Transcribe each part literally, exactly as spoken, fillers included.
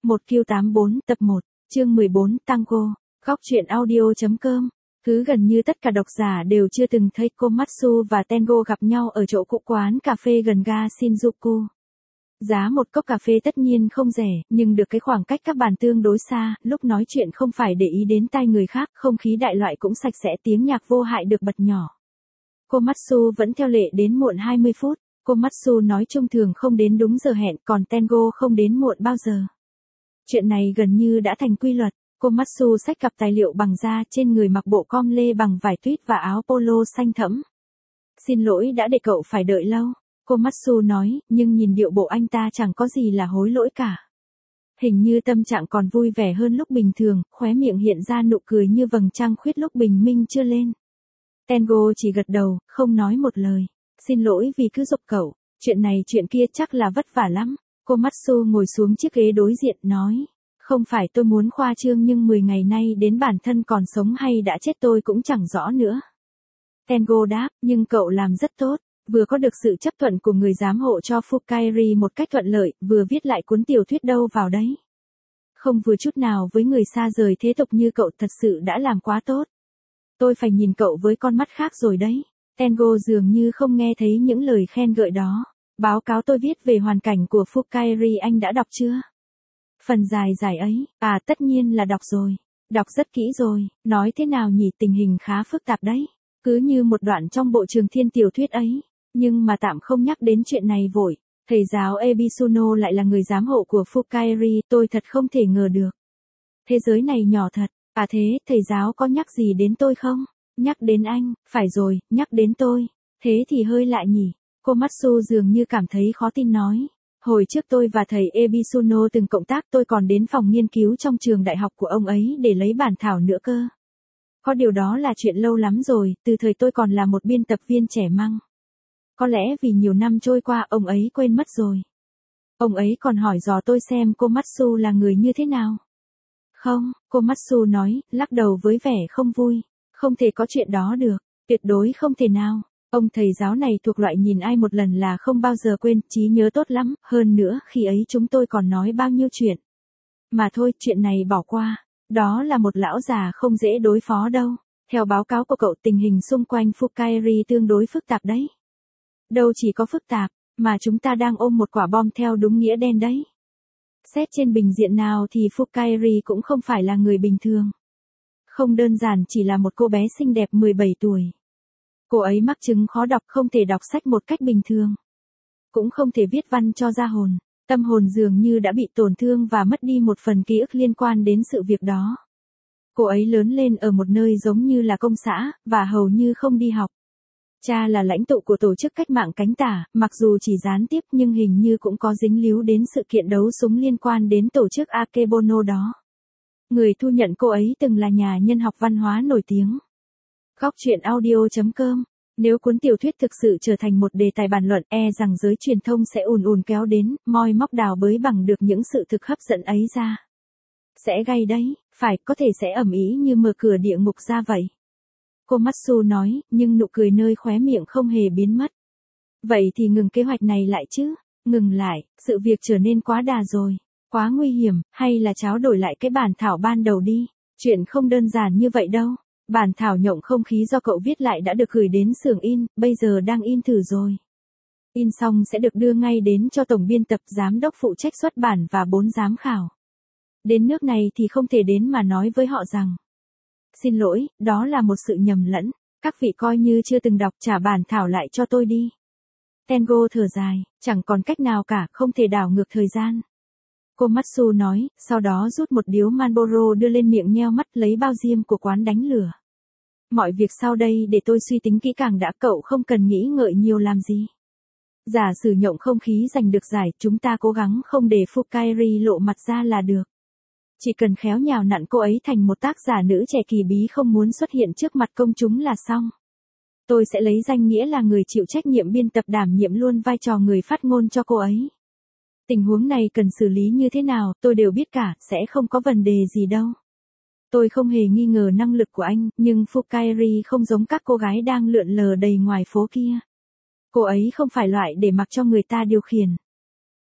một Q tám mươi bốn tập một, chương mười bốn Tango, góc truyện audio.com. Cứ gần như tất cả độc giả đều chưa từng thấy Komatsu và Tengo gặp nhau ở chỗ cũ quán cà phê gần ga Shinjuku. Giá một cốc cà phê tất nhiên không rẻ, nhưng được cái khoảng cách các bàn tương đối xa, lúc nói chuyện không phải để ý đến tai người khác, không khí đại loại cũng sạch sẽ, tiếng nhạc vô hại được bật nhỏ. Komatsu vẫn theo lệ đến muộn hai mươi phút, Komatsu nói chung thường không đến đúng giờ hẹn, còn Tengo không đến muộn bao giờ. Chuyện này gần như đã thành quy luật. Komatsu xách cặp tài liệu bằng da, trên người mặc bộ com lê bằng vải tuyết và áo polo xanh thẫm. Xin lỗi đã để cậu phải đợi lâu, Komatsu nói, nhưng nhìn điệu bộ anh ta chẳng có gì là hối lỗi cả. Hình như tâm trạng còn vui vẻ hơn lúc bình thường, khóe miệng hiện ra nụ cười như vầng trăng khuyết lúc bình minh chưa lên. Tengo chỉ gật đầu, không nói một lời. Xin lỗi vì cứ giục cậu, chuyện này chuyện kia chắc là vất vả lắm. Komatsu ngồi xuống chiếc ghế đối diện nói. Không phải tôi muốn khoa trương nhưng mười ngày nay đến bản thân còn sống hay đã chết tôi cũng chẳng rõ nữa. Tengo đáp, nhưng cậu làm rất tốt, vừa có được sự chấp thuận của người giám hộ cho Fukairi một cách thuận lợi, vừa viết lại cuốn tiểu thuyết đâu vào đấy. Không vừa chút nào với người xa rời thế tục như cậu, thật sự đã làm quá tốt. Tôi phải nhìn cậu với con mắt khác rồi đấy. Tengo dường như không nghe thấy những lời khen gợi đó. Báo cáo tôi viết về hoàn cảnh của Fukairi anh đã đọc chưa? Phần dài dài ấy, à tất nhiên là đọc rồi. Đọc rất kỹ rồi, nói thế nào nhỉ, tình hình khá phức tạp đấy. Cứ như một đoạn trong bộ Trường Thiên tiểu thuyết ấy. Nhưng mà tạm không nhắc đến chuyện này vội. Thầy giáo Ebisuno lại là người giám hộ của Fukairi, tôi thật không thể ngờ được. Thế giới này nhỏ thật, à thế, thầy giáo có nhắc gì đến tôi không? Nhắc đến anh, phải rồi, nhắc đến tôi. Thế thì hơi lạ nhỉ. Komatsu dường như cảm thấy khó tin nói. Hồi trước tôi và thầy Ebisuno từng cộng tác, tôi còn đến phòng nghiên cứu trong trường đại học của ông ấy để lấy bản thảo nữa cơ. Có điều đó là chuyện lâu lắm rồi, từ thời tôi còn là một biên tập viên trẻ măng. Có lẽ vì nhiều năm trôi qua ông ấy quên mất rồi. Ông ấy còn hỏi dò tôi xem Komatsu là người như thế nào. Không, Komatsu nói, lắc đầu với vẻ không vui. Không thể có chuyện đó được, tuyệt đối không thể nào. Ông thầy giáo này thuộc loại nhìn ai một lần là không bao giờ quên, trí nhớ tốt lắm, hơn nữa khi ấy chúng tôi còn nói bao nhiêu chuyện. Mà thôi, chuyện này bỏ qua, đó là một lão già không dễ đối phó đâu. Theo báo cáo của cậu, tình hình xung quanh Fukairi tương đối phức tạp đấy. Đâu chỉ có phức tạp, mà chúng ta đang ôm một quả bom theo đúng nghĩa đen đấy. Xét trên bình diện nào thì Fukairi cũng không phải là người bình thường. Không đơn giản chỉ là một cô bé xinh đẹp mười bảy tuổi. Cô ấy mắc chứng khó đọc, không thể đọc sách một cách bình thường. Cũng không thể viết văn cho ra hồn. Tâm hồn dường như đã bị tổn thương và mất đi một phần ký ức liên quan đến sự việc đó. Cô ấy lớn lên ở một nơi giống như là công xã, và hầu như không đi học. Cha là lãnh tụ của tổ chức cách mạng cánh tả, mặc dù chỉ gián tiếp nhưng hình như cũng có dính líu đến sự kiện đấu súng liên quan đến tổ chức Akebono đó. Người thu nhận cô ấy từng là nhà nhân học văn hóa nổi tiếng. Góc truyện audio.com. Nếu cuốn tiểu thuyết thực sự trở thành một đề tài bàn luận, e rằng giới truyền thông sẽ ùn ùn kéo đến, moi móc đào bới bằng được những sự thực hấp dẫn ấy ra. Sẽ gay đấy, phải, có thể sẽ ầm ĩ như mở cửa địa ngục ra vậy. Komatsu nói, nhưng nụ cười nơi khóe miệng không hề biến mất. Vậy thì ngừng kế hoạch này lại chứ, ngừng lại, sự việc trở nên quá đà rồi, quá nguy hiểm, hay là tráo đổi lại cái bản thảo ban đầu đi. Chuyện không đơn giản như vậy đâu. Bản thảo nhộng không khí do cậu viết lại đã được gửi đến xưởng in, bây giờ đang in thử rồi. In xong sẽ được đưa ngay đến cho tổng biên tập, giám đốc phụ trách xuất bản và bốn giám khảo. Đến nước này thì không thể đến mà nói với họ rằng. Xin lỗi, đó là một sự nhầm lẫn, các vị coi như chưa từng đọc, trả bản thảo lại cho tôi đi. Tengo thở dài, chẳng còn cách nào cả, không thể đảo ngược thời gian. Komatsu nói, sau đó rút một điếu Marlboro đưa lên miệng nheo mắt, lấy bao diêm của quán đánh lửa. Mọi việc sau đây để tôi suy tính kỹ càng đã, cậu không cần nghĩ ngợi nhiều làm gì. Giả sử nhộng không khí giành được giải, chúng ta cố gắng không để Fukairi lộ mặt ra là được. Chỉ cần khéo nhào nặn cô ấy thành một tác giả nữ trẻ kỳ bí không muốn xuất hiện trước mặt công chúng là xong. Tôi sẽ lấy danh nghĩa là người chịu trách nhiệm biên tập đảm nhiệm luôn vai trò người phát ngôn cho cô ấy. Tình huống này cần xử lý như thế nào, tôi đều biết cả, sẽ không có vấn đề gì đâu. Tôi không hề nghi ngờ năng lực của anh, nhưng Fukairi không giống các cô gái đang lượn lờ đầy ngoài phố kia. Cô ấy không phải loại để mặc cho người ta điều khiển.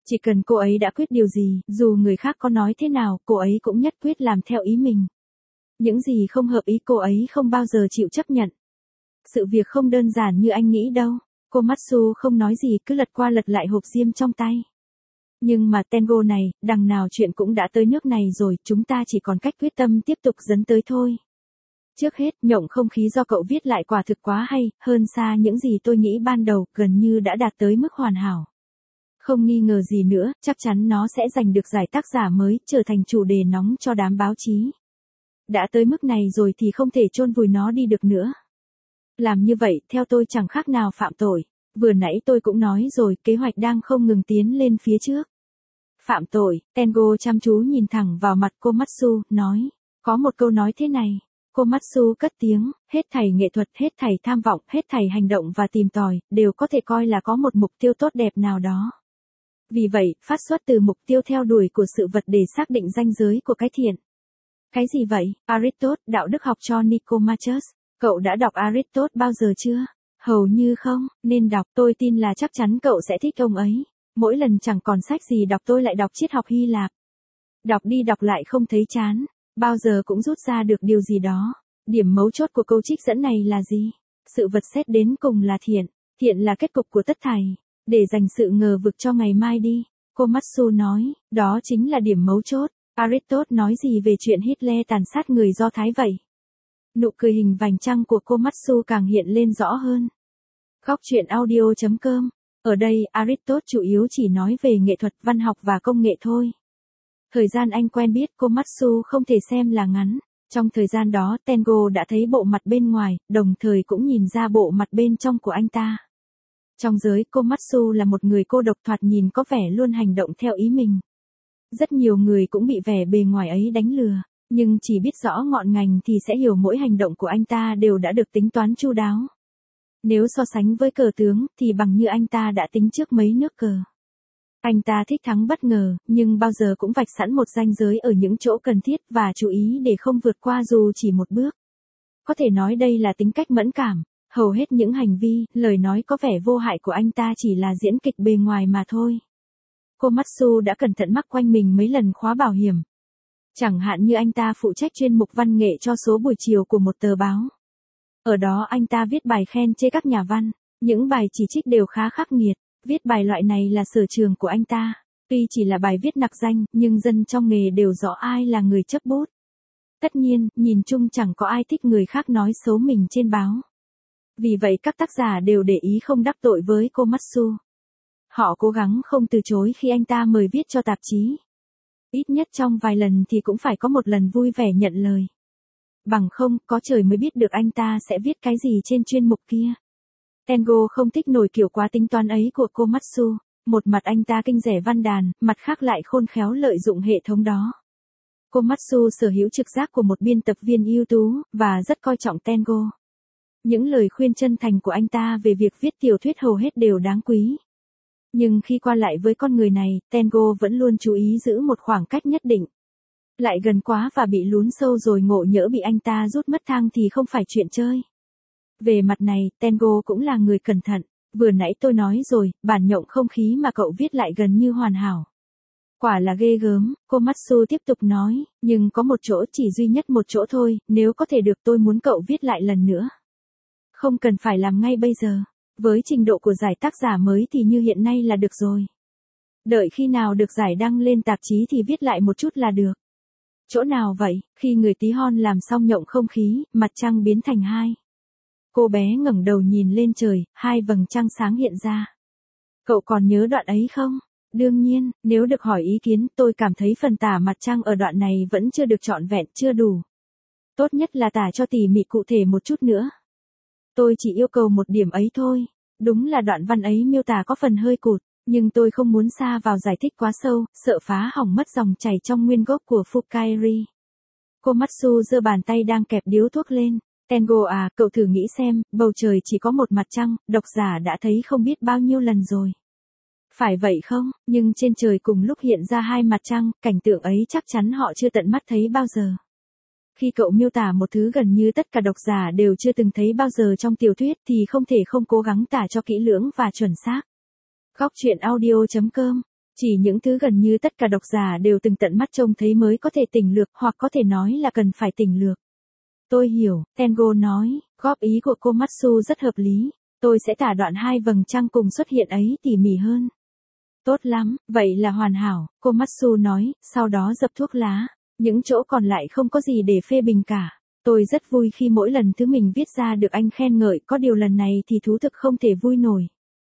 Chỉ cần cô ấy đã quyết điều gì, dù người khác có nói thế nào, cô ấy cũng nhất quyết làm theo ý mình. Những gì không hợp ý cô ấy không bao giờ chịu chấp nhận. Sự việc không đơn giản như anh nghĩ đâu. Komatsu không nói gì, cứ lật qua lật lại hộp diêm trong tay. Nhưng mà Tengo này, đằng nào chuyện cũng đã tới nước này rồi, chúng ta chỉ còn cách quyết tâm tiếp tục dấn tới thôi. Trước hết, nhộng không khí do cậu viết lại quả thực quá hay, hơn xa những gì tôi nghĩ ban đầu, gần như đã đạt tới mức hoàn hảo. Không nghi ngờ gì nữa, chắc chắn nó sẽ giành được giải tác giả mới, trở thành chủ đề nóng cho đám báo chí. Đã tới mức này rồi thì không thể chôn vùi nó đi được nữa. Làm như vậy, theo tôi chẳng khác nào phạm tội. Vừa nãy tôi cũng nói rồi, kế hoạch đang không ngừng tiến lên phía trước. Phạm tội, Tengo chăm chú nhìn thẳng vào mặt Komatsu, nói. Có một câu nói thế này. Komatsu cất tiếng, hết thảy nghệ thuật, hết thảy tham vọng, hết thảy hành động và tìm tòi, đều có thể coi là có một mục tiêu tốt đẹp nào đó. Vì vậy, phát xuất từ mục tiêu theo đuổi của sự vật để xác định ranh giới của cái thiện. Cái gì vậy? Aristotle, đạo đức học cho Nicomachus. Cậu đã đọc Aristotle bao giờ chưa? Hầu như không, nên đọc, tôi tin là chắc chắn cậu sẽ thích ông ấy. Mỗi lần chẳng còn sách gì đọc tôi lại đọc triết học Hy Lạp. Đọc đi đọc lại không thấy chán, bao giờ cũng rút ra được điều gì đó. Điểm mấu chốt của câu trích dẫn này là gì? Sự vật xét đến cùng là thiện, thiện là kết cục của tất thảy. Để dành sự ngờ vực cho ngày mai đi, Komatsu nói, đó chính là điểm mấu chốt. Aristotle nói gì về chuyện Hitler tàn sát người Do Thái vậy? Nụ cười hình vành trăng của Komatsu càng hiện lên rõ hơn. Góc truyện audio chấm com. Ở đây, Aristotle chủ yếu chỉ nói về nghệ thuật, văn học và công nghệ thôi. Thời gian anh quen biết Komatsu không thể xem là ngắn. Trong thời gian đó, Tengo đã thấy bộ mặt bên ngoài, đồng thời cũng nhìn ra bộ mặt bên trong của anh ta. Trong giới, Komatsu là một người cô độc thoạt nhìn có vẻ luôn hành động theo ý mình. Rất nhiều người cũng bị vẻ bề ngoài ấy đánh lừa, nhưng chỉ biết rõ ngọn ngành thì sẽ hiểu mỗi hành động của anh ta đều đã được tính toán chu đáo. Nếu so sánh với cờ tướng, thì bằng như anh ta đã tính trước mấy nước cờ. Anh ta thích thắng bất ngờ, nhưng bao giờ cũng vạch sẵn một ranh giới ở những chỗ cần thiết và chú ý để không vượt qua dù chỉ một bước. Có thể nói đây là tính cách mẫn cảm. Hầu hết những hành vi, lời nói có vẻ vô hại của anh ta chỉ là diễn kịch bề ngoài mà thôi. Komatsu đã cẩn thận mắc quanh mình mấy lần khóa bảo hiểm. Chẳng hạn như anh ta phụ trách chuyên mục văn nghệ cho số buổi chiều của một tờ báo. Ở đó anh ta viết bài khen chê các nhà văn, những bài chỉ trích đều khá khắc nghiệt, viết bài loại này là sở trường của anh ta. Tuy chỉ là bài viết nặc danh, nhưng dân trong nghề đều rõ ai là người chấp bút. Tất nhiên, nhìn chung chẳng có ai thích người khác nói xấu mình trên báo. Vì vậy các tác giả đều để ý không đắc tội với Komatsu. Họ cố gắng không từ chối khi anh ta mời viết cho tạp chí. Ít nhất trong vài lần thì cũng phải có một lần vui vẻ nhận lời. Bằng không, có trời mới biết được anh ta sẽ viết cái gì trên chuyên mục kia. Tengo không thích nổi kiểu quá tính toán ấy của Komatsu. Một mặt anh ta kinh rẻ văn đàn, mặt khác lại khôn khéo lợi dụng hệ thống đó. Komatsu sở hữu trực giác của một biên tập viên ưu tú, và rất coi trọng Tengo. Những lời khuyên chân thành của anh ta về việc viết tiểu thuyết hầu hết đều đáng quý. Nhưng khi qua lại với con người này, Tengo vẫn luôn chú ý giữ một khoảng cách nhất định. Lại gần quá và bị lún sâu rồi ngộ nhỡ bị anh ta rút mất thang thì không phải chuyện chơi. Về mặt này, Tengo cũng là người cẩn thận. Vừa nãy tôi nói rồi, bản nhộng không khí mà cậu viết lại gần như hoàn hảo. Quả là ghê gớm, Komatsu tiếp tục nói, nhưng có một chỗ, chỉ duy nhất một chỗ thôi, nếu có thể được tôi muốn cậu viết lại lần nữa. Không cần phải làm ngay bây giờ. Với trình độ của giải tác giả mới thì như hiện nay là được rồi. Đợi khi nào được giải đăng lên tạp chí thì viết lại một chút là được. Chỗ nào vậy? Khi người tí hon làm xong nhộng không khí, mặt trăng biến thành hai. Cô bé ngẩng đầu nhìn lên trời, hai vầng trăng sáng hiện ra. Cậu còn nhớ đoạn ấy không? Đương nhiên, nếu được hỏi ý kiến, tôi cảm thấy phần tả mặt trăng ở đoạn này vẫn chưa được trọn vẹn, chưa đủ. Tốt nhất là tả cho tỉ mỉ cụ thể một chút nữa. Tôi chỉ yêu cầu một điểm ấy thôi. Đúng là đoạn văn ấy miêu tả có phần hơi cụt, nhưng tôi không muốn xa vào giải thích quá sâu, sợ phá hỏng mất dòng chảy trong nguyên gốc của Fukairi. Komatsu giơ bàn tay đang kẹp điếu thuốc lên. Tengo à, cậu thử nghĩ xem, bầu trời chỉ có một mặt trăng, độc giả đã thấy không biết bao nhiêu lần rồi. Phải vậy không? Nhưng trên trời cùng lúc hiện ra hai mặt trăng, cảnh tượng ấy chắc chắn họ chưa tận mắt thấy bao giờ. Khi cậu miêu tả một thứ gần như tất cả độc giả đều chưa từng thấy bao giờ trong tiểu thuyết thì không thể không cố gắng tả cho kỹ lưỡng và chuẩn xác. Góc truyện audio chấm com Chỉ những thứ gần như tất cả độc giả đều từng tận mắt trông thấy mới có thể tỉnh lược, hoặc có thể nói là cần phải tỉnh lược. Tôi hiểu, Tengo nói, góp ý của Komatsu rất hợp lý. Tôi sẽ tả đoạn hai vầng trăng cùng xuất hiện ấy tỉ mỉ hơn. Tốt lắm, vậy là hoàn hảo, Komatsu nói, sau đó dập thuốc lá. Những chỗ còn lại không có gì để phê bình cả. Tôi rất vui khi mỗi lần thứ mình viết ra được anh khen ngợi, có điều lần này thì thú thực không thể vui nổi.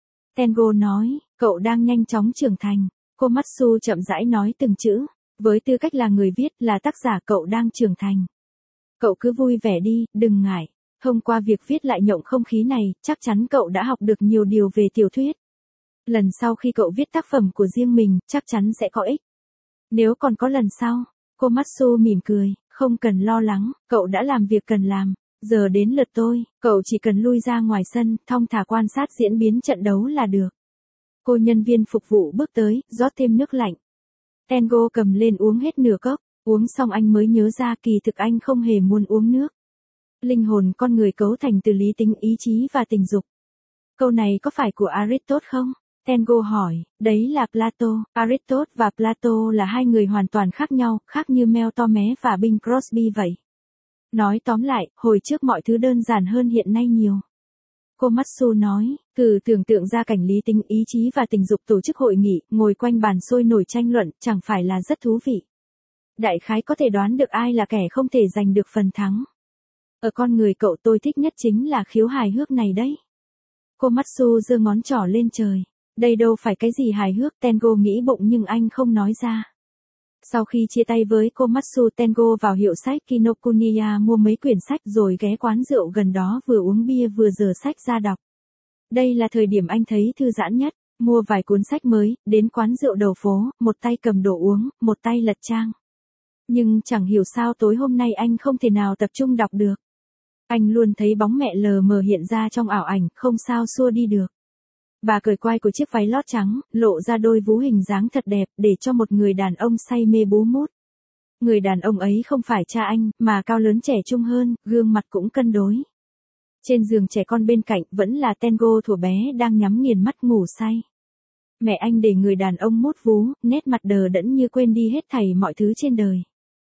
Tengo nói, cậu đang nhanh chóng trưởng thành. Komatsu chậm rãi nói từng chữ. Với tư cách là người viết, là tác giả, cậu đang trưởng thành. Cậu cứ vui vẻ đi, đừng ngại. Thông qua việc viết lại nhộng không khí này, chắc chắn cậu đã học được nhiều điều về tiểu thuyết. Lần sau khi cậu viết tác phẩm của riêng mình, chắc chắn sẽ có ích. Nếu còn có lần sau, Komatsu mỉm cười, không cần lo lắng, cậu đã làm việc cần làm. Giờ đến lượt tôi, cậu chỉ cần lui ra ngoài sân, thong thả quan sát diễn biến trận đấu là được. Cô nhân viên phục vụ bước tới, rót thêm nước lạnh. Tengo cầm lên uống hết nửa cốc, uống xong anh mới nhớ ra kỳ thực anh không hề muốn uống nước. Linh hồn con người cấu thành từ lý tính, ý chí và tình dục. Câu này có phải của Aristotle không? Tengo hỏi, đấy là Plato. Aristotle và Plato là hai người hoàn toàn khác nhau, khác như Mel Tormé và Bing Crosby vậy. Nói tóm lại, hồi trước mọi thứ đơn giản hơn hiện nay nhiều. Komatsu nói, thử tưởng tượng ra cảnh lý tính, ý chí và tình dục tổ chức hội nghị, ngồi quanh bàn sôi nổi tranh luận, chẳng phải là rất thú vị. Đại khái có thể đoán được ai là kẻ không thể giành được phần thắng. Ở con người cậu, tôi thích nhất chính là khiếu hài hước này đấy. Komatsu giơ ngón trỏ lên trời. Đây đâu phải cái gì hài hước, Tengo nghĩ bụng nhưng anh không nói ra. Sau khi chia tay với Komatsu, Tengo vào hiệu sách Kinokuniya mua mấy quyển sách rồi ghé quán rượu gần đó vừa uống bia vừa dở sách ra đọc. Đây là thời điểm anh thấy thư giãn nhất, mua vài cuốn sách mới, đến quán rượu đầu phố, một tay cầm đồ uống, một tay lật trang. Nhưng chẳng hiểu sao tối hôm nay anh không thể nào tập trung đọc được. Anh luôn thấy bóng mẹ lờ mờ hiện ra trong ảo ảnh, không sao xua đi được. Bà cởi quai của chiếc váy lót trắng, lộ ra đôi vú hình dáng thật đẹp, để cho một người đàn ông say mê bú mút. Người đàn ông ấy không phải cha anh, mà cao lớn trẻ trung hơn, gương mặt cũng cân đối. Trên giường trẻ con bên cạnh vẫn là Tengo thuở bé đang nhắm nghiền mắt ngủ say. Mẹ anh để người đàn ông mút vú, nét mặt đờ đẫn như quên đi hết thảy mọi thứ trên đời.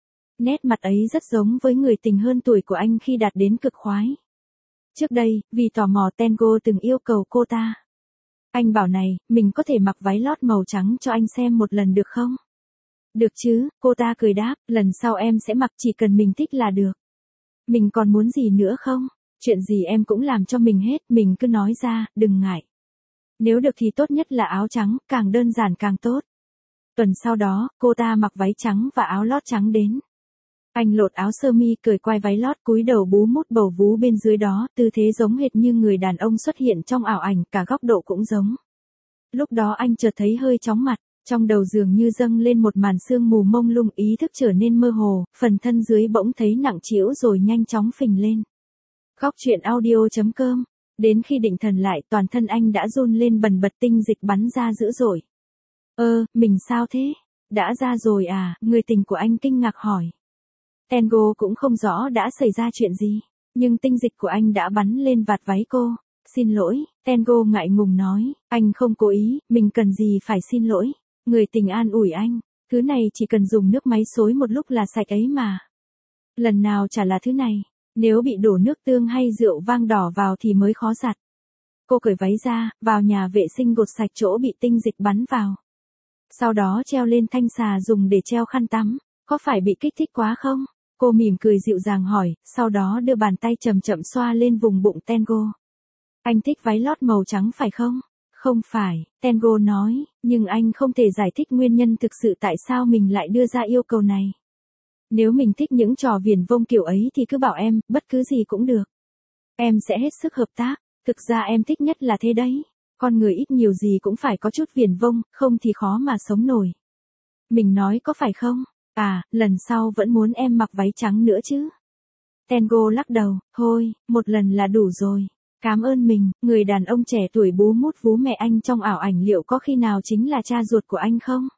Nét mặt ấy rất giống với người tình hơn tuổi của anh khi đạt đến cực khoái. Trước đây, vì tò mò, Tengo từng yêu cầu cô ta. Anh bảo này, mình có thể mặc váy lót màu trắng cho anh xem một lần được không? Được chứ, cô ta cười đáp, lần sau em sẽ mặc, chỉ cần mình thích là được. Mình còn muốn gì nữa không? Chuyện gì em cũng làm cho mình hết, mình cứ nói ra, đừng ngại. Nếu được thì tốt nhất là áo trắng, càng đơn giản càng tốt. Tuần sau đó, cô ta mặc váy trắng và áo lót trắng đến. Anh lột áo sơ mi, cởi quai váy lót, cúi đầu bú mút bầu vú bên dưới đó, tư thế giống hệt như người đàn ông xuất hiện trong ảo ảnh, cả góc độ cũng giống. Lúc đó anh chợt thấy hơi chóng mặt, trong đầu dường như dâng lên một màn sương mù mông lung, ý thức trở nên mơ hồ, phần thân dưới bỗng thấy nặng trĩu rồi nhanh chóng phình lên. Góc truyện audio chấm com. Đến khi định thần lại, toàn thân anh đã run lên bần bật, tinh dịch bắn ra dữ dội. Ơ, mình sao thế? Đã ra rồi à? Người tình của anh kinh ngạc hỏi. Tengo cũng không rõ đã xảy ra chuyện gì, nhưng tinh dịch của anh đã bắn lên vạt váy cô. Xin lỗi, Tengo ngại ngùng nói, anh không cố ý, mình cần gì phải xin lỗi. Người tình an ủi anh, thứ này chỉ cần dùng nước máy xối một lúc là sạch ấy mà. Lần nào chả là thứ này, nếu bị đổ nước tương hay rượu vang đỏ vào thì mới khó giặt. Cô cởi váy ra, vào nhà vệ sinh gột sạch chỗ bị tinh dịch bắn vào. Sau đó treo lên thanh xà dùng để treo khăn tắm, có phải bị kích thích quá không? Cô mỉm cười dịu dàng hỏi, sau đó đưa bàn tay chậm chậm xoa lên vùng bụng Tengo. Anh thích váy lót màu trắng phải không? Không phải, Tengo nói, nhưng anh không thể giải thích nguyên nhân thực sự tại sao mình lại đưa ra yêu cầu này. Nếu mình thích những trò viển vông kiểu ấy thì cứ bảo em, bất cứ gì cũng được. Em sẽ hết sức hợp tác, thực ra em thích nhất là thế đấy. Con người ít nhiều gì cũng phải có chút viển vông, không thì khó mà sống nổi. Mình nói có phải không? À, lần sau vẫn muốn em mặc váy trắng nữa chứ. Tengo lắc đầu, thôi, một lần là đủ rồi. Cảm ơn mình, người đàn ông trẻ tuổi bú mút vú mẹ anh trong ảo ảnh liệu có khi nào chính là cha ruột của anh không?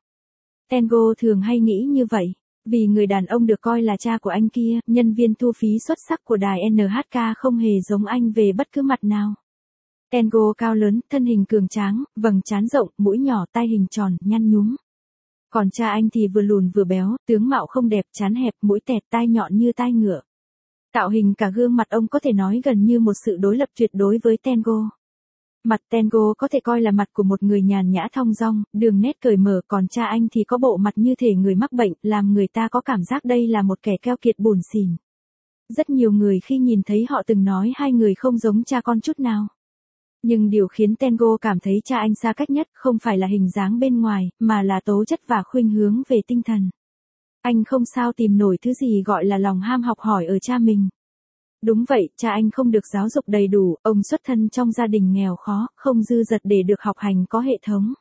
Tengo thường hay nghĩ như vậy, vì người đàn ông được coi là cha của anh kia, nhân viên thu phí xuất sắc của đài en hát ca không hề giống anh về bất cứ mặt nào. Tengo cao lớn, thân hình cường tráng, vầng trán rộng, mũi nhỏ, tai hình tròn, nhăn nhúm. Còn cha anh thì vừa lùn vừa béo, tướng mạo không đẹp, trán hẹp, mũi tẹt, tai nhọn như tai ngựa. Tạo hình cả gương mặt ông có thể nói gần như một sự đối lập tuyệt đối với Tengo. Mặt Tengo có thể coi là mặt của một người nhàn nhã thong dong, đường nét cởi mở, còn cha anh thì có bộ mặt như thể người mắc bệnh, làm người ta có cảm giác đây là một kẻ keo kiệt bủn xỉn. Rất nhiều người khi nhìn thấy họ từng nói hai người không giống cha con chút nào. Nhưng điều khiến Tengo cảm thấy cha anh xa cách nhất không phải là hình dáng bên ngoài, mà là tố chất và khuynh hướng về tinh thần. Anh không sao tìm nổi thứ gì gọi là lòng ham học hỏi ở cha mình. Đúng vậy, cha anh không được giáo dục đầy đủ, ông xuất thân trong gia đình nghèo khó, không dư dật để được học hành có hệ thống.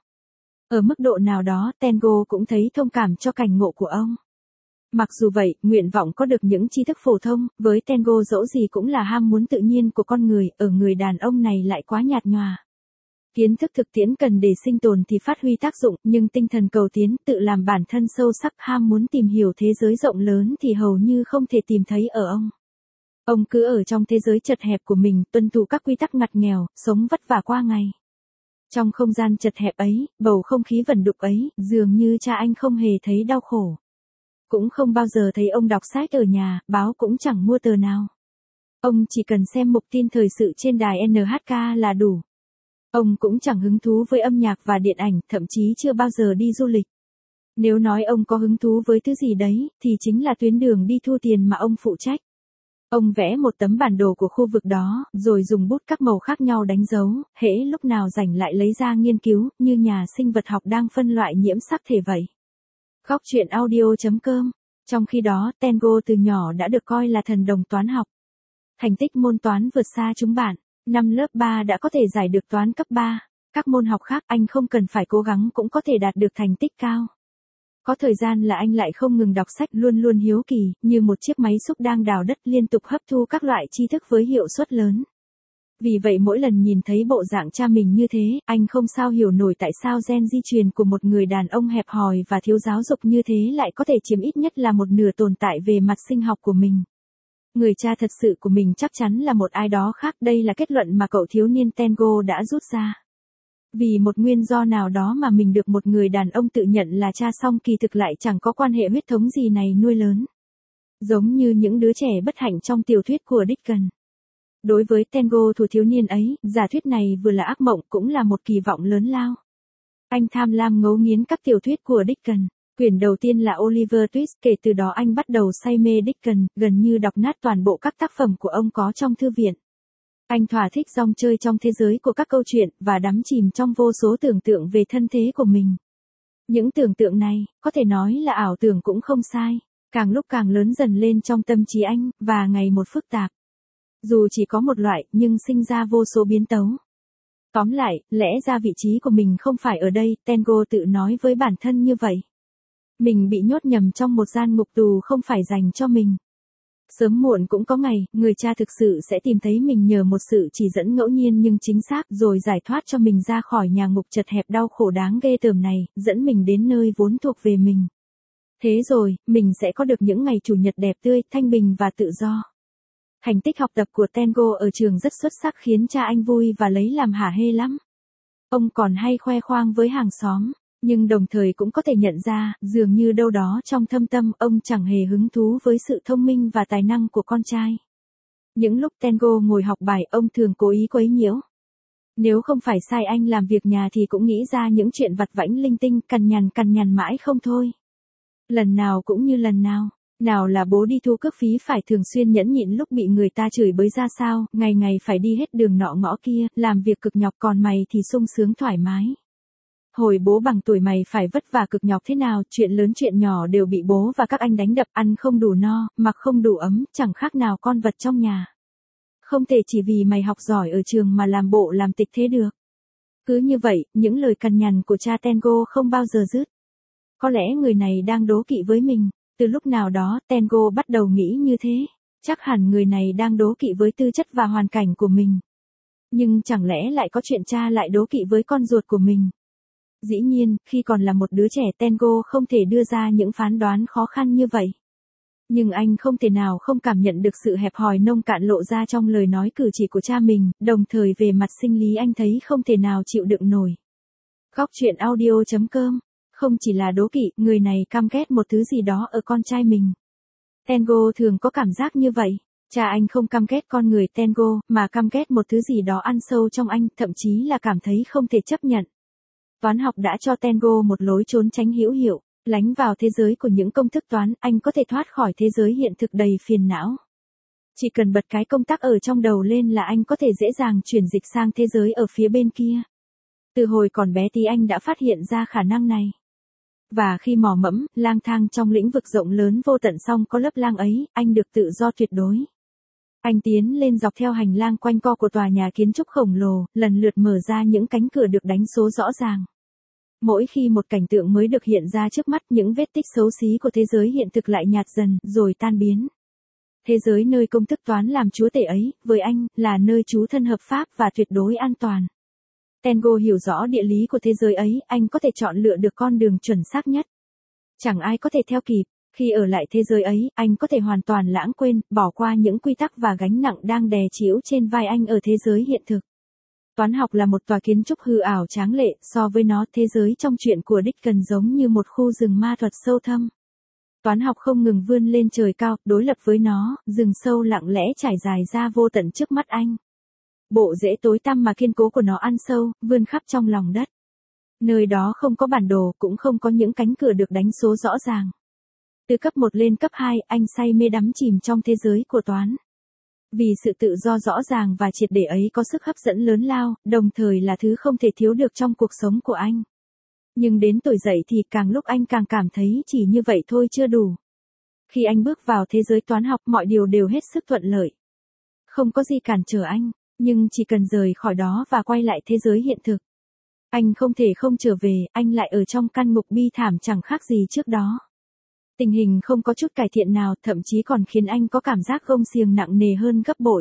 Ở mức độ nào đó, Tengo cũng thấy thông cảm cho cảnh ngộ của ông. Mặc dù vậy, nguyện vọng có được những tri thức phổ thông, với Tengo dẫu gì cũng là ham muốn tự nhiên của con người, ở người đàn ông này lại quá nhạt nhòa. Kiến thức thực tiễn cần để sinh tồn thì phát huy tác dụng, nhưng tinh thần cầu tiến, tự làm bản thân sâu sắc, ham muốn tìm hiểu thế giới rộng lớn thì hầu như không thể tìm thấy ở ông. Ông cứ ở trong thế giới chật hẹp của mình, tuân thủ các quy tắc ngặt nghèo, sống vất vả qua ngày. Trong không gian chật hẹp ấy, bầu không khí vẩn đục ấy, dường như cha anh không hề thấy đau khổ. Cũng không bao giờ thấy ông đọc sách ở nhà, báo cũng chẳng mua tờ nào. Ông chỉ cần xem mục tin thời sự trên đài en hát ca là đủ. Ông cũng chẳng hứng thú với âm nhạc và điện ảnh, thậm chí chưa bao giờ đi du lịch. Nếu nói ông có hứng thú với thứ gì đấy, thì chính là tuyến đường đi thu tiền mà ông phụ trách. Ông vẽ một tấm bản đồ của khu vực đó, rồi dùng bút các màu khác nhau đánh dấu, hễ lúc nào rảnh lại lấy ra nghiên cứu, như nhà sinh vật học đang phân loại nhiễm sắc thể vậy. Góc truyện audio chấm com. Trong khi đó, Tengo từ nhỏ đã được coi là thần đồng toán học. Thành tích môn toán vượt xa chúng bạn. Năm lớp ba đã có thể giải được toán cấp ba. Các môn học khác anh không cần phải cố gắng cũng có thể đạt được thành tích cao. Có thời gian là anh lại không ngừng đọc sách, luôn luôn hiếu kỳ, như một chiếc máy xúc đang đào đất liên tục hấp thu các loại tri thức với hiệu suất lớn. Vì vậy mỗi lần nhìn thấy bộ dạng cha mình như thế, anh không sao hiểu nổi tại sao gen di truyền của một người đàn ông hẹp hòi và thiếu giáo dục như thế lại có thể chiếm ít nhất là một nửa tồn tại về mặt sinh học của mình. Người cha thật sự của mình chắc chắn là một ai đó khác, đây là kết luận mà cậu thiếu niên Tengo đã rút ra. Vì một nguyên do nào đó mà mình được một người đàn ông tự nhận là cha song kỳ thực lại chẳng có quan hệ huyết thống gì này nuôi lớn. Giống như những đứa trẻ bất hạnh trong tiểu thuyết của Dickens. Đối với Tengo thủ thiếu niên ấy, giả thuyết này vừa là ác mộng cũng là một kỳ vọng lớn lao. Anh tham lam ngấu nghiến các tiểu thuyết của Dickens. Quyển đầu tiên là Oliver Twist, kể từ đó anh bắt đầu say mê Dickens, gần như đọc nát toàn bộ các tác phẩm của ông có trong thư viện. Anh thỏa thích rong chơi trong thế giới của các câu chuyện, và đắm chìm trong vô số tưởng tượng về thân thế của mình. Những tưởng tượng này, có thể nói là ảo tưởng cũng không sai, càng lúc càng lớn dần lên trong tâm trí anh, và ngày một phức tạp. Dù chỉ có một loại, nhưng sinh ra vô số biến tấu. Tóm lại, lẽ ra vị trí của mình không phải ở đây, Tengo tự nói với bản thân như vậy. Mình bị nhốt nhầm trong một gian ngục tù không phải dành cho mình. Sớm muộn cũng có ngày, người cha thực sự sẽ tìm thấy mình nhờ một sự chỉ dẫn ngẫu nhiên nhưng chính xác, rồi giải thoát cho mình ra khỏi nhà ngục chật hẹp đau khổ đáng ghê tởm này, dẫn mình đến nơi vốn thuộc về mình. Thế rồi, mình sẽ có được những ngày chủ nhật đẹp tươi, thanh bình và tự do. Thành tích học tập của Tengo ở trường rất xuất sắc khiến cha anh vui và lấy làm hả hê lắm. Ông còn hay khoe khoang với hàng xóm. Nhưng đồng thời cũng có thể nhận ra, dường như đâu đó trong thâm tâm ông chẳng hề hứng thú với sự thông minh và tài năng của con trai. Những lúc Tengo ngồi học bài, ông thường cố ý quấy nhiễu. Nếu không phải sai anh làm việc nhà thì cũng nghĩ ra những chuyện vặt vãnh linh tinh, cằn nhằn cằn nhằn mãi không thôi. Lần nào cũng như lần nào, nào là bố đi thu cước phí phải thường xuyên nhẫn nhịn lúc bị người ta chửi bới ra sao, ngày ngày phải đi hết đường nọ ngõ kia, làm việc cực nhọc, còn mày thì sung sướng thoải mái. Hồi bố bằng tuổi mày phải vất vả cực nhọc thế nào, chuyện lớn chuyện nhỏ đều bị bố và các anh đánh đập, ăn không đủ no, mặc không đủ ấm, chẳng khác nào con vật trong nhà. Không thể chỉ vì mày học giỏi ở trường mà làm bộ làm tịch thế được. Cứ như vậy, những lời cằn nhằn của cha Tengo không bao giờ dứt. Có lẽ người này đang đố kỵ với mình. Từ lúc nào đó, Tengo bắt đầu nghĩ như thế. Chắc hẳn người này đang đố kỵ với tư chất và hoàn cảnh của mình. Nhưng chẳng lẽ lại có chuyện cha lại đố kỵ với con ruột của mình? Dĩ nhiên, khi còn là một đứa trẻ Tengo không thể đưa ra những phán đoán khó khăn như vậy. Nhưng anh không thể nào không cảm nhận được sự hẹp hòi nông cạn lộ ra trong lời nói cử chỉ của cha mình, đồng thời về mặt sinh lý anh thấy không thể nào chịu đựng nổi. Góc truyện audio chấm com. Không chỉ là đố kỵ, người này căm ghét một thứ gì đó ở con trai mình. Tengo thường có cảm giác như vậy. Cha anh không căm ghét con người Tengo, mà căm ghét một thứ gì đó ăn sâu trong anh, thậm chí là cảm thấy không thể chấp nhận. Toán học đã cho Tengo một lối trốn tránh hữu hiệu, lánh vào thế giới của những công thức toán, anh có thể thoát khỏi thế giới hiện thực đầy phiền não. Chỉ cần bật cái công tắc ở trong đầu lên là anh có thể dễ dàng chuyển dịch sang thế giới ở phía bên kia. Từ hồi còn bé tí anh đã phát hiện ra khả năng này. Và khi mò mẫm, lang thang trong lĩnh vực rộng lớn vô tận xong có lớp lang ấy, anh được tự do tuyệt đối. Anh tiến lên dọc theo hành lang quanh co của tòa nhà kiến trúc khổng lồ, lần lượt mở ra những cánh cửa được đánh số rõ ràng. Mỗi khi một cảnh tượng mới được hiện ra trước mắt, những vết tích xấu xí của thế giới hiện thực lại nhạt dần, rồi tan biến. Thế giới nơi công thức toán làm chúa tể ấy, với anh, là nơi trú thân hợp pháp và tuyệt đối an toàn. Tengo hiểu rõ địa lý của thế giới ấy, anh có thể chọn lựa được con đường chuẩn xác nhất. Chẳng ai có thể theo kịp. Khi ở lại thế giới ấy, anh có thể hoàn toàn lãng quên, bỏ qua những quy tắc và gánh nặng đang đè trĩu trên vai anh ở thế giới hiện thực. Toán học là một tòa kiến trúc hư ảo tráng lệ, so với nó, thế giới trong truyện của Dickens giống như một khu rừng ma thuật sâu thâm. Toán học không ngừng vươn lên trời cao, đối lập với nó, rừng sâu lặng lẽ trải dài ra vô tận trước mắt anh. Bộ rễ tối tăm mà kiên cố của nó ăn sâu, vươn khắp trong lòng đất. Nơi đó không có bản đồ, cũng không có những cánh cửa được đánh số rõ ràng. Từ cấp một lên cấp hai, anh say mê đắm chìm trong thế giới của toán. Vì sự tự do rõ ràng và triệt để ấy có sức hấp dẫn lớn lao, đồng thời là thứ không thể thiếu được trong cuộc sống của anh. Nhưng đến tuổi dậy thì càng lúc anh càng cảm thấy chỉ như vậy thôi chưa đủ. Khi anh bước vào thế giới toán học, mọi điều đều hết sức thuận lợi. Không có gì cản trở anh, nhưng chỉ cần rời khỏi đó và quay lại thế giới hiện thực. Anh không thể không trở về, anh lại ở trong căn ngục bi thảm chẳng khác gì trước đó. Tình hình không có chút cải thiện nào, thậm chí còn khiến anh có cảm giác gông xiềng nặng nề hơn gấp bội.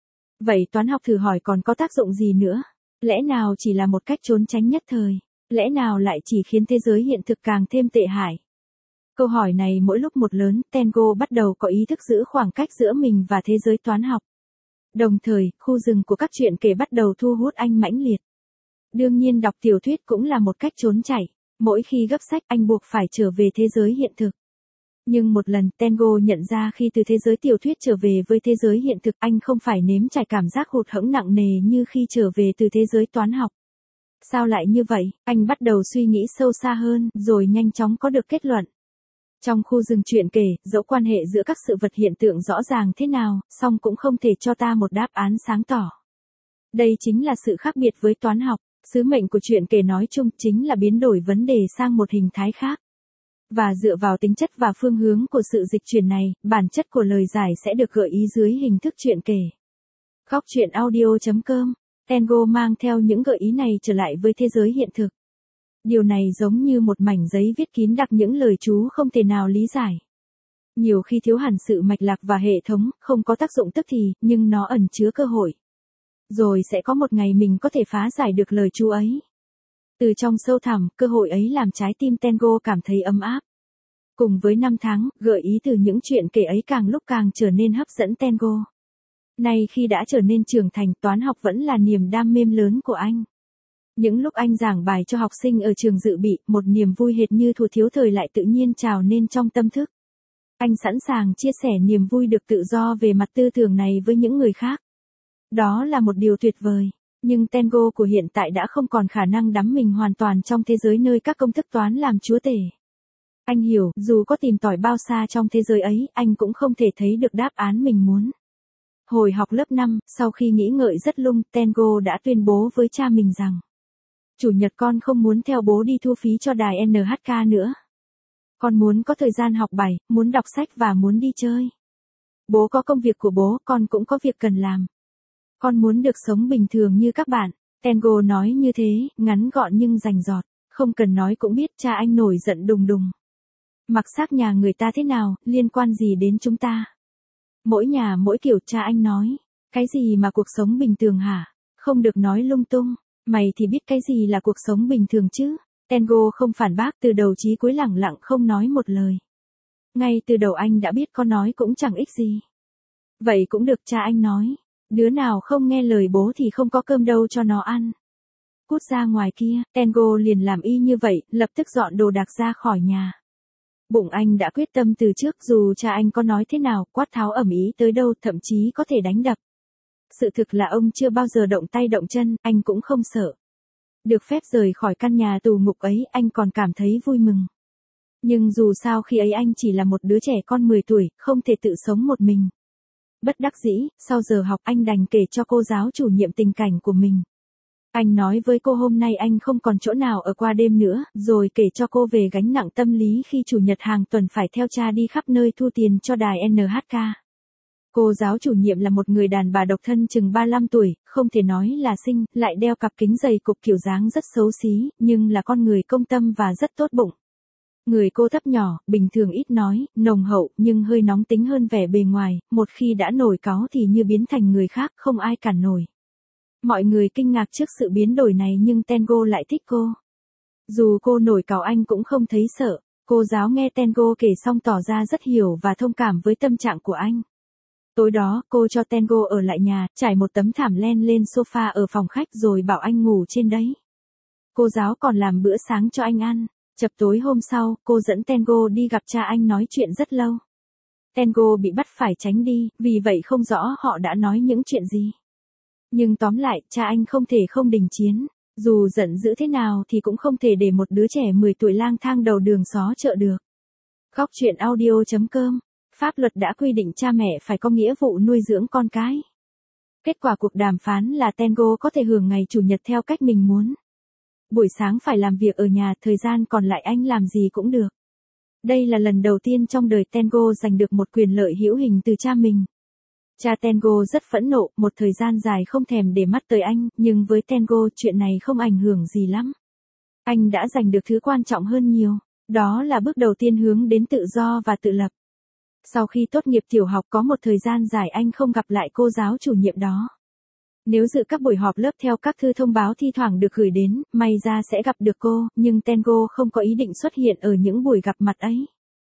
Vậy toán học thử hỏi còn có tác dụng gì nữa? Lẽ nào chỉ là một cách trốn tránh nhất thời? Lẽ nào lại chỉ khiến thế giới hiện thực càng thêm tệ hại? Câu hỏi này mỗi lúc một lớn, Tengo bắt đầu có ý thức giữ khoảng cách giữa mình và thế giới toán học. Đồng thời, khu rừng của các chuyện kể bắt đầu thu hút anh mãnh liệt. Đương nhiên đọc tiểu thuyết cũng là một cách trốn chạy. Mỗi khi gấp sách anh buộc phải trở về thế giới hiện thực. Nhưng một lần, Tengo nhận ra khi từ thế giới tiểu thuyết trở về với thế giới hiện thực, anh không phải nếm trải cảm giác hụt hẫng nặng nề như khi trở về từ thế giới toán học. Sao lại như vậy? Anh bắt đầu suy nghĩ sâu xa hơn, rồi nhanh chóng có được kết luận. Trong khu rừng truyện kể, dẫu quan hệ giữa các sự vật hiện tượng rõ ràng thế nào, song cũng không thể cho ta một đáp án sáng tỏ. Đây chính là sự khác biệt với toán học. Sứ mệnh của truyện kể nói chung chính là biến đổi vấn đề sang một hình thái khác. Và dựa vào tính chất và phương hướng của sự dịch chuyển này, bản chất của lời giải sẽ được gợi ý dưới hình thức truyện kể. Góc truyện audio chấm com. Tengo mang theo những gợi ý này trở lại với thế giới hiện thực. Điều này giống như một mảnh giấy viết kín đặc những lời chú không thể nào lý giải. Nhiều khi thiếu hẳn sự mạch lạc và hệ thống, không có tác dụng tức thì, nhưng nó ẩn chứa cơ hội. Rồi sẽ có một ngày mình có thể phá giải được lời chú ấy. Từ trong sâu thẳm, cơ hội ấy làm trái tim Tengo cảm thấy ấm áp. Cùng với năm tháng, gợi ý từ những chuyện kể ấy càng lúc càng trở nên hấp dẫn Tengo. Nay khi đã trở nên trưởng thành, toán học vẫn là niềm đam mê lớn của anh. Những lúc anh giảng bài cho học sinh ở trường dự bị, một niềm vui hệt như thuở thiếu thời lại tự nhiên trào nên trong tâm thức. Anh sẵn sàng chia sẻ niềm vui được tự do về mặt tư tưởng này với những người khác. Đó là một điều tuyệt vời. Nhưng Tengo của hiện tại đã không còn khả năng đắm mình hoàn toàn trong thế giới nơi các công thức toán làm chúa tể. Anh hiểu, dù có tìm tòi bao xa trong thế giới ấy, anh cũng không thể thấy được đáp án mình muốn. Hồi học lớp năm, sau khi nghĩ ngợi rất lung, Tengo đã tuyên bố với cha mình rằng Chủ nhật con không muốn theo bố đi thu phí cho đài en hát ca nữa. Con muốn có thời gian học bài, muốn đọc sách và muốn đi chơi. Bố có công việc của bố, con cũng có việc cần làm. Con muốn được sống bình thường như các bạn. Tengo nói như thế, ngắn gọn nhưng rành rọt. Không cần nói cũng biết cha anh nổi giận đùng đùng. Mặc xác nhà người ta thế nào, liên quan gì đến chúng ta? Mỗi nhà mỗi kiểu, cha anh nói. Cái gì mà cuộc sống bình thường hả? Không được nói lung tung. Mày thì biết cái gì là cuộc sống bình thường chứ? Tengo không phản bác, từ đầu chí cuối lẳng lặng không nói một lời. Ngay từ đầu anh đã biết có nói cũng chẳng ích gì. Vậy cũng được, cha anh nói. Đứa nào không nghe lời bố thì không có cơm đâu cho nó ăn. Cút ra ngoài kia, Tango liền làm y như vậy, lập tức dọn đồ đạc ra khỏi nhà. Bụng anh đã quyết tâm từ trước, dù cha anh có nói thế nào, quát tháo ầm ĩ tới đâu, thậm chí có thể đánh đập. Sự thực là ông chưa bao giờ động tay động chân, anh cũng không sợ. Được phép rời khỏi căn nhà tù ngục ấy, anh còn cảm thấy vui mừng. Nhưng dù sao khi ấy anh chỉ là một đứa trẻ con mười tuổi, không thể tự sống một mình. Bất đắc dĩ, sau giờ học anh đành kể cho cô giáo chủ nhiệm tình cảnh của mình. Anh nói với cô hôm nay anh không còn chỗ nào ở qua đêm nữa, rồi kể cho cô về gánh nặng tâm lý khi chủ nhật hàng tuần phải theo cha đi khắp nơi thu tiền cho đài en hát ca. Cô giáo chủ nhiệm là một người đàn bà độc thân chừng ba mươi lăm tuổi, không thể nói là xinh, lại đeo cặp kính dày cục kiểu dáng rất xấu xí, nhưng là con người công tâm và rất tốt bụng. Người cô thấp nhỏ, bình thường ít nói, nồng hậu nhưng hơi nóng tính hơn vẻ bề ngoài, một khi đã nổi cáu thì như biến thành người khác, không ai cản nổi. Mọi người kinh ngạc trước sự biến đổi này nhưng Tango lại thích cô. Dù cô nổi cáu anh cũng không thấy sợ. Cô giáo nghe Tango kể xong tỏ ra rất hiểu và thông cảm với tâm trạng của anh. Tối đó, cô cho Tango ở lại nhà, trải một tấm thảm len lên sofa ở phòng khách rồi bảo anh ngủ trên đấy. Cô giáo còn làm bữa sáng cho anh ăn. Chập tối hôm sau, cô dẫn Tango đi gặp cha anh nói chuyện rất lâu. Tango bị bắt phải tránh đi, vì vậy không rõ họ đã nói những chuyện gì. Nhưng tóm lại, cha anh không thể không đình chiến. Dù giận dữ thế nào thì cũng không thể để một đứa trẻ mười tuổi lang thang đầu đường xó chợ được. Góc truyện audio chấm com. Pháp luật đã quy định cha mẹ phải có nghĩa vụ nuôi dưỡng con cái. Kết quả cuộc đàm phán là Tango có thể hưởng ngày chủ nhật theo cách mình muốn. Buổi sáng phải làm việc ở nhà, thời gian còn lại anh làm gì cũng được. Đây là lần đầu tiên trong đời Tango giành được một quyền lợi hữu hình từ cha mình. Cha Tango rất phẫn nộ, một thời gian dài không thèm để mắt tới anh, nhưng với Tango chuyện này không ảnh hưởng gì lắm. Anh đã giành được thứ quan trọng hơn nhiều, đó là bước đầu tiên hướng đến tự do và tự lập. Sau khi tốt nghiệp tiểu học có một thời gian dài anh không gặp lại cô giáo chủ nhiệm đó. Nếu dự các buổi họp lớp theo các thư thông báo thi thoảng được gửi đến, may ra sẽ gặp được cô, nhưng Tango không có ý định xuất hiện ở những buổi gặp mặt ấy.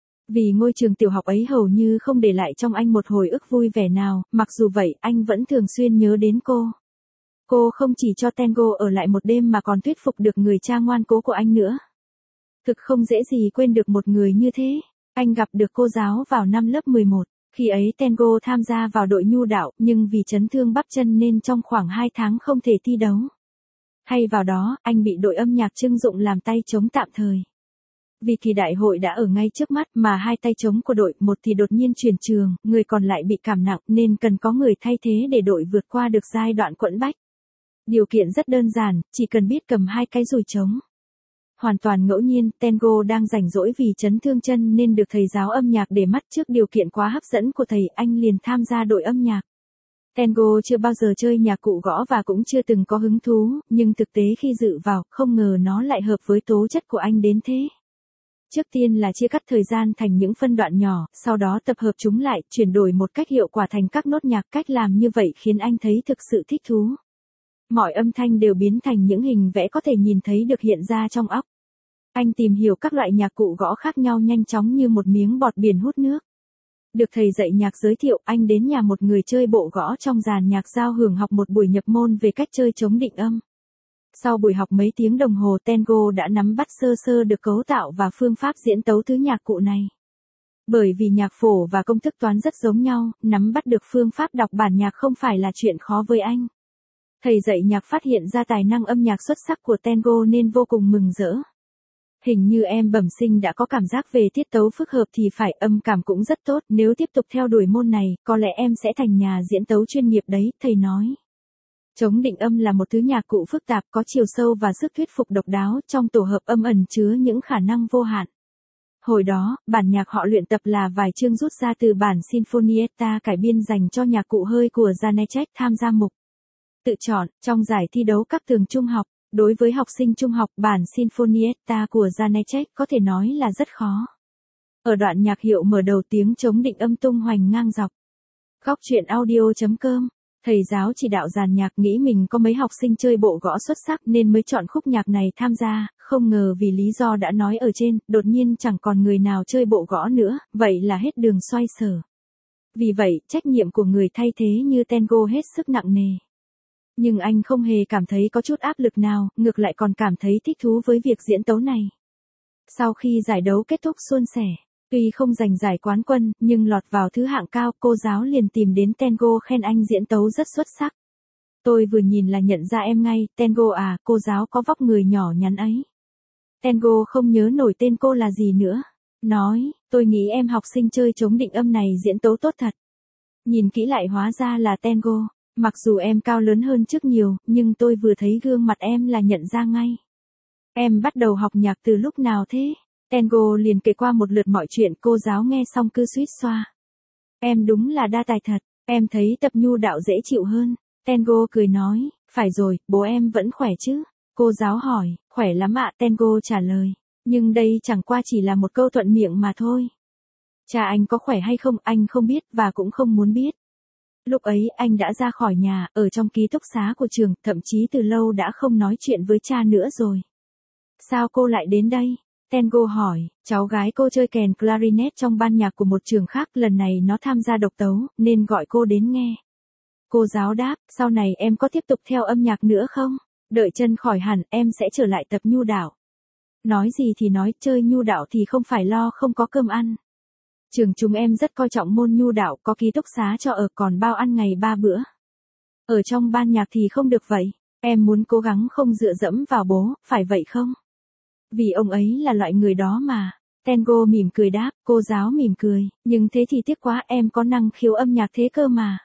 Vì ngôi trường tiểu học ấy hầu như không để lại trong anh một hồi ức vui vẻ nào, mặc dù vậy anh vẫn thường xuyên nhớ đến cô. Cô không chỉ cho Tango ở lại một đêm mà còn thuyết phục được người cha ngoan cố của anh nữa. Thực không dễ gì quên được một người như thế. Anh gặp được cô giáo vào năm lớp mười một. Khi ấy Tango tham gia vào đội nhu đạo, nhưng vì chấn thương bắp chân nên trong khoảng hai tháng không thể thi đấu. Hay vào đó, anh bị đội âm nhạc trưng dụng làm tay trống tạm thời. Vì kỳ đại hội đã ở ngay trước mắt mà hai tay trống của đội, một thì đột nhiên chuyển trường, người còn lại bị cảm nặng nên cần có người thay thế để đội vượt qua được giai đoạn quẫn bách. Điều kiện rất đơn giản, chỉ cần biết cầm hai cái dùi trống. Hoàn toàn ngẫu nhiên, Tango đang rảnh rỗi vì chấn thương chân nên được thầy giáo âm nhạc để mắt, trước điều kiện quá hấp dẫn của thầy, anh liền tham gia đội âm nhạc. Tango chưa bao giờ chơi nhạc cụ gõ và cũng chưa từng có hứng thú, nhưng thực tế khi dự vào, không ngờ nó lại hợp với tố chất của anh đến thế. Trước tiên là chia cắt thời gian thành những phân đoạn nhỏ, sau đó tập hợp chúng lại, chuyển đổi một cách hiệu quả thành các nốt nhạc. Cách làm như vậy khiến anh thấy thực sự thích thú. Mọi âm thanh đều biến thành những hình vẽ có thể nhìn thấy được hiện ra trong óc. Anh tìm hiểu các loại nhạc cụ gõ khác nhau nhanh chóng như một miếng bọt biển hút nước. Được thầy dạy nhạc giới thiệu, anh đến nhà một người chơi bộ gõ trong dàn nhạc giao hưởng học một buổi nhập môn về cách chơi trống định âm. Sau buổi học mấy tiếng đồng hồ, Tango đã nắm bắt sơ sơ được cấu tạo và phương pháp diễn tấu thứ nhạc cụ này. Bởi vì nhạc phổ và công thức toán rất giống nhau, nắm bắt được phương pháp đọc bản nhạc không phải là chuyện khó với anh. Thầy dạy nhạc phát hiện ra tài năng âm nhạc xuất sắc của Tango nên vô cùng mừng rỡ. Hình như em bẩm sinh đã có cảm giác về tiết tấu phức hợp thì phải, âm cảm cũng rất tốt, nếu tiếp tục theo đuổi môn này, có lẽ em sẽ thành nhà diễn tấu chuyên nghiệp đấy, thầy nói. Trống định âm là một thứ nhạc cụ phức tạp, có chiều sâu và sức thuyết phục độc đáo, trong tổ hợp âm ẩn chứa những khả năng vô hạn. Hồi đó, bản nhạc họ luyện tập là vài chương rút ra từ bản Sinfonietta cải biên dành cho nhạc cụ hơi của Janáček. Tham gia mục tự chọn trong giải thi đấu các trường trung học. Đối với học sinh trung học, bản Sinfonietta của Janáček có thể nói là rất khó. Ở đoạn nhạc hiệu mở đầu, tiếng trống định âm tung hoành ngang dọc. Góc truyện audio chấm com Thầy giáo chỉ đạo dàn nhạc nghĩ mình có mấy học sinh chơi bộ gõ xuất sắc nên mới chọn khúc nhạc này tham gia, không ngờ vì lý do đã nói ở trên, đột nhiên chẳng còn người nào chơi bộ gõ nữa, vậy là hết đường xoay sở. Vì vậy, trách nhiệm của người thay thế như Tengo hết sức nặng nề. Nhưng anh không hề cảm thấy có chút áp lực nào, ngược lại còn cảm thấy thích thú với việc diễn tấu này. Sau khi giải đấu kết thúc suôn sẻ, tuy không giành giải quán quân, nhưng lọt vào thứ hạng cao, cô giáo liền tìm đến Tengo khen anh diễn tấu rất xuất sắc. Tôi vừa nhìn là nhận ra em ngay, Tengo à, cô giáo có vóc người nhỏ nhắn ấy. Tengo không nhớ nổi tên cô là gì nữa. Nói, tôi nghĩ em học sinh chơi chống định âm này diễn tấu tốt thật. Nhìn kỹ lại hóa ra là Tengo. Mặc dù em cao lớn hơn trước nhiều, nhưng tôi vừa thấy gương mặt em là nhận ra ngay. Em bắt đầu học nhạc từ lúc nào thế? Tengo liền kể qua một lượt mọi chuyện, cô giáo nghe xong cứ suýt xoa. Em đúng là đa tài thật, em thấy tập nhu đạo dễ chịu hơn. Tengo cười nói, phải rồi, bố em vẫn khỏe chứ? Cô giáo hỏi, khỏe lắm ạ, Tengo trả lời. Nhưng đây chẳng qua chỉ là một câu thuận miệng mà thôi. Cha anh có khỏe hay không anh không biết và cũng không muốn biết. Lúc ấy anh đã ra khỏi nhà, ở trong ký túc xá của trường, thậm chí từ lâu đã không nói chuyện với cha nữa rồi. Sao cô lại đến đây? Tengo hỏi, cháu gái cô chơi kèn clarinet trong ban nhạc của một trường khác, lần này nó tham gia độc tấu, nên gọi cô đến nghe. Cô giáo đáp, sau này em có tiếp tục theo âm nhạc nữa không? Đợi chân khỏi hẳn, em sẽ trở lại tập nhu đạo. Nói gì thì nói, chơi nhu đạo thì không phải lo không có cơm ăn. Trường chúng em rất coi trọng môn nhu đạo, có ký túc xá cho ở còn bao ăn ngày ba bữa. Ở trong ban nhạc thì không được vậy, em muốn cố gắng không dựa dẫm vào bố, phải vậy không? Vì ông ấy là loại người đó mà. Tengo mỉm cười đáp, cô giáo mỉm cười, nhưng thế thì tiếc quá, em có năng khiếu âm nhạc thế cơ mà.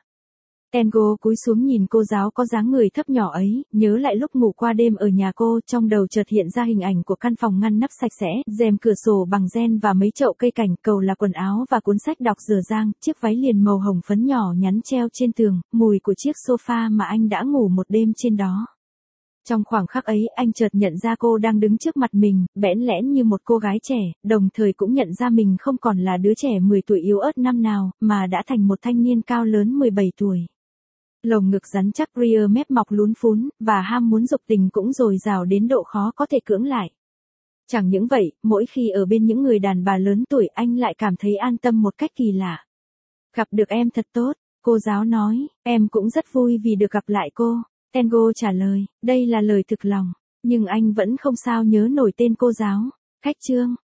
Tengo cúi xuống nhìn cô giáo có dáng người thấp nhỏ ấy, nhớ lại lúc ngủ qua đêm ở nhà cô, trong đầu chợt hiện ra hình ảnh của căn phòng ngăn nắp sạch sẽ, rèm cửa sổ bằng ren và mấy chậu cây cảnh, cầu là quần áo và cuốn sách đọc dở dang, chiếc váy liền màu hồng phấn nhỏ nhắn treo trên tường, mùi của chiếc sofa mà anh đã ngủ một đêm trên đó. Trong khoảng khắc ấy, anh chợt nhận ra cô đang đứng trước mặt mình, bẽn lẽn như một cô gái trẻ, đồng thời cũng nhận ra mình không còn là đứa trẻ mười tuổi yếu ớt năm nào, mà đã thành một thanh niên cao lớn mười bảy tuổi. Lồng ngực rắn chắc, rear mép mọc lún phún, và ham muốn dục tình cũng dồi dào đến độ khó có thể cưỡng lại. Chẳng những vậy, mỗi khi ở bên những người đàn bà lớn tuổi anh lại cảm thấy an tâm một cách kỳ lạ. Gặp được em thật tốt, cô giáo nói, em cũng rất vui vì được gặp lại cô. Tengo trả lời, đây là lời thực lòng, nhưng anh vẫn không sao nhớ nổi tên cô giáo. Khách chương.